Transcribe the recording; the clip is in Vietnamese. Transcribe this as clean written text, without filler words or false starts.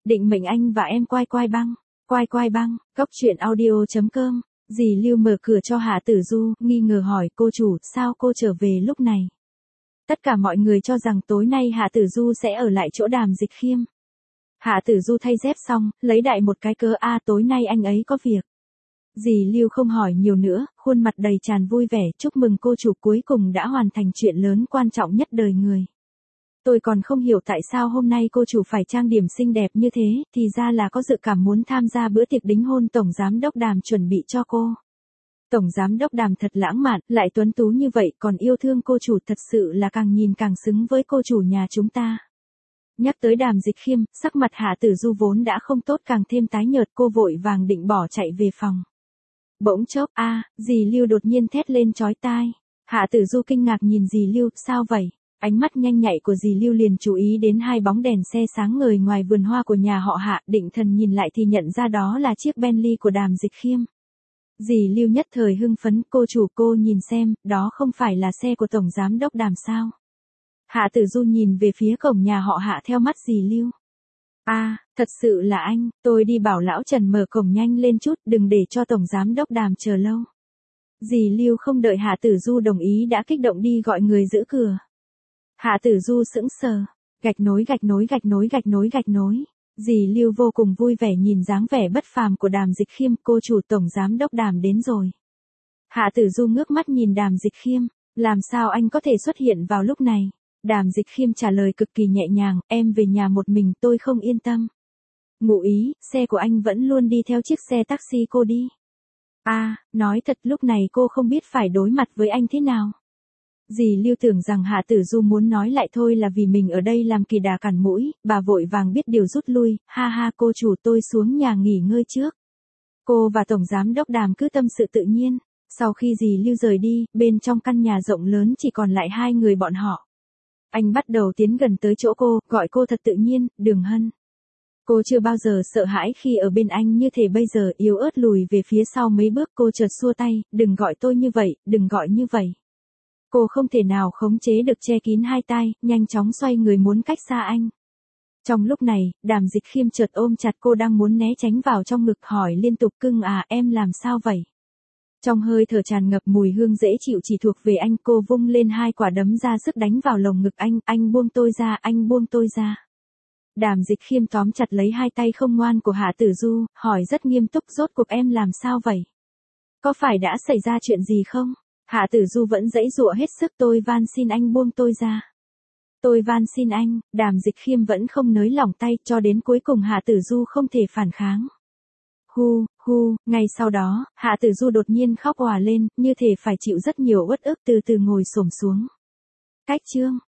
định mệnh anh và em quai quai băng. Quai quai băng, góc truyện audio.com. Dì Lưu mở cửa cho Hạ Tử Du, nghi ngờ hỏi cô chủ, sao cô trở về lúc này? Tất cả mọi người cho rằng tối nay Hạ Tử Du sẽ ở lại chỗ Đàm Dịch Khiêm. Hạ Tử Du thay dép xong, lấy đại một cái cớ tối nay anh ấy có việc. Dì Lưu không hỏi nhiều nữa, khuôn mặt đầy tràn vui vẻ, chúc mừng cô chủ cuối cùng đã hoàn thành chuyện lớn quan trọng nhất đời người. Tôi còn không hiểu tại sao hôm nay cô chủ phải trang điểm xinh đẹp như thế, thì ra là có dự cảm muốn tham gia bữa tiệc đính hôn Tổng Giám Đốc Đàm chuẩn bị cho cô. Tổng Giám Đốc Đàm thật lãng mạn, lại tuấn tú như vậy, còn yêu thương cô chủ thật sự là càng nhìn càng xứng với cô chủ nhà chúng ta. Nhắc tới Đàm Dịch Khiêm, sắc mặt Hạ Tử Du vốn đã không tốt càng thêm tái nhợt, cô vội vàng định bỏ chạy về phòng. Bỗng chốc, dì Lưu đột nhiên thét lên chói tai. Hạ Tử Du kinh ngạc nhìn dì Lưu, sao vậy? Ánh mắt nhanh nhạy của dì Lưu liền chú ý đến hai bóng đèn xe sáng ngời ngoài vườn hoa của nhà họ Hạ, định thần nhìn lại thì nhận ra đó là chiếc Bentley của Đàm Dịch Khiêm. Dì Lưu nhất thời hưng phấn, cô chủ cô nhìn xem, đó không phải là xe của Tổng Giám Đốc Đàm sao? Hạ Tử Du nhìn về phía cổng nhà họ Hạ theo mắt dì Lưu. Thật sự là anh, tôi đi bảo lão Trần mở cổng nhanh lên chút, đừng để cho Tổng Giám Đốc Đàm chờ lâu. Dì Lưu không đợi Hạ Tử Du đồng ý đã kích động đi gọi người giữ cửa. Hạ Tử Du sững sờ, gạch nối. Dì Lưu vô cùng vui vẻ nhìn dáng vẻ bất phàm của Đàm Dịch Khiêm, cô chủ Tổng Giám Đốc Đàm đến rồi. Hạ Tử Du ngước mắt nhìn Đàm Dịch Khiêm, làm sao anh có thể xuất hiện vào lúc này? Đàm Dịch Khiêm trả lời cực kỳ nhẹ nhàng, em về nhà một mình tôi không yên tâm. Ngụ ý, xe của anh vẫn luôn đi theo chiếc xe taxi cô đi. Nói thật lúc này cô không biết phải đối mặt với anh thế nào. Dì Lưu tưởng rằng Hạ Tử Du muốn nói lại thôi là vì mình ở đây làm kỳ đà cản mũi, bà vội vàng biết điều rút lui, cô chủ tôi xuống nhà nghỉ ngơi trước. Cô và Tổng Giám Đốc Đàm cứ tâm sự tự nhiên, sau khi dì Lưu rời đi, bên trong căn nhà rộng lớn chỉ còn lại hai người bọn họ. Anh bắt đầu tiến gần tới chỗ cô, gọi cô thật tự nhiên, Đường Hân. Cô chưa bao giờ sợ hãi khi ở bên anh như thế bây giờ yếu ớt lùi về phía sau mấy bước cô chợt xua tay, đừng gọi tôi như vậy, đừng gọi như vậy. Cô không thể nào khống chế được che kín hai tai, nhanh chóng xoay người muốn cách xa anh. Trong lúc này, Đàm Dịch Khiêm chợt ôm chặt cô đang muốn né tránh vào trong ngực hỏi liên tục cưng em làm sao vậy? Trong hơi thở tràn ngập mùi hương dễ chịu chỉ thuộc về anh cô vung lên hai quả đấm ra sức đánh vào lồng ngực anh buông tôi ra, anh buông tôi ra. Đàm Dịch Khiêm tóm chặt lấy hai tay không ngoan của Hạ Tử Du, hỏi rất nghiêm túc rốt cuộc em làm sao vậy? Có phải đã xảy ra chuyện gì không? Hạ Tử Du vẫn giãy giụa hết sức tôi van xin anh buông tôi ra. Tôi van xin anh, Đàm Dịch Khiêm vẫn không nới lỏng tay cho đến cuối cùng Hạ Tử Du không thể phản kháng. Ngay sau đó, Hạ Tử Du đột nhiên khóc òa lên, như thể phải chịu rất nhiều uất ức từ từ ngồi xổm xuống. Cách chương